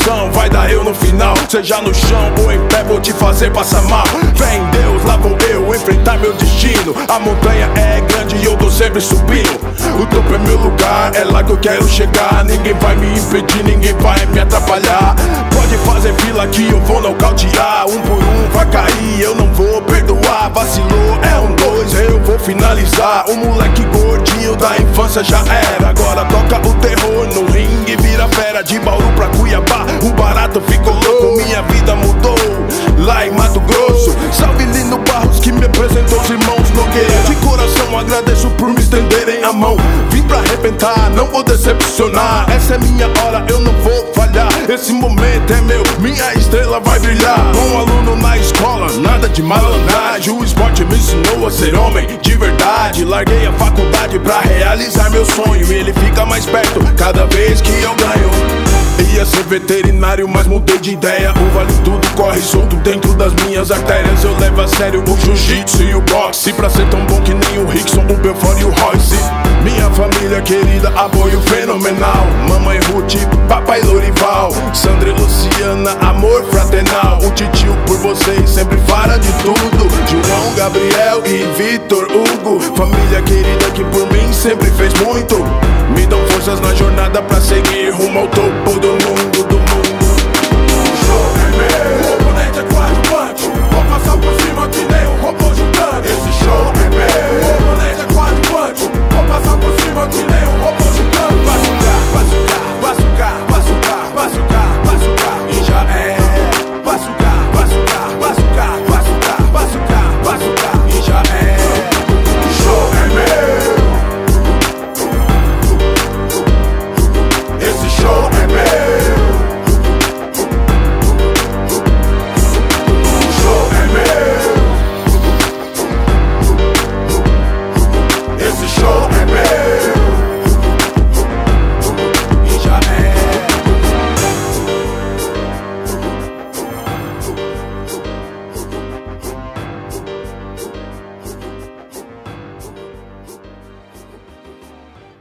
visão, vai dar eu no final. Seja no chão ou em pé, vou te fazer passar mal. Fé em Deus, lá vou eu enfrentar meu destino. A montanha é grande e eu tô sempre subindo. O topo é meu lugar, é lá que eu quero chegar. Ninguém vai me impedir, ninguém vai me atrapalhar. Pode fazer fila que eu vou nocautear. Um por um vai cair, eu não vou perdoar. Vacilou, é um dois, eu vou finalizar. O moleque gordinho da infância já era. Agora toca o terror no ringue, vira fera. De Bauru pra Cuiabá, o barato ficou louco. Minha vida mudou, lá em Mato Grosso. Salve Lino Barros que me apresentou os irmãos Nogueira. De coração agradeço por me estenderem a mão. Vim pra arrebentar, não vou decepcionar. Essa é minha hora, eu não vou falhar. Esse momento é meu, minha estrela vai brilhar. Bom aluno na escola, nada de malandragem. O esporte me ensinou a ser homem de verdade. Larguei a faculdade pra realizar meu sonho. E ele fica mais perto cada vez que eu ganho. Ia ser veterinário, mas mudei de ideia. O vale tudo corre solto dentro das minhas artérias. Eu levo a sério o jiu-jitsu e o boxe. Pra ser tão bom que nem o Rickson, o Belfort e o Royce. Minha família querida, apoio fenomenal. Mamãe Ruth, papai Lorival, Sandra e Luciana, amor fraternal. O titio por vocês sempre fala de tudo. João, Gabriel e Vitor Hugo. Família querida que por mim sempre fez muito. Me dão forças na jornada pra seguir rumo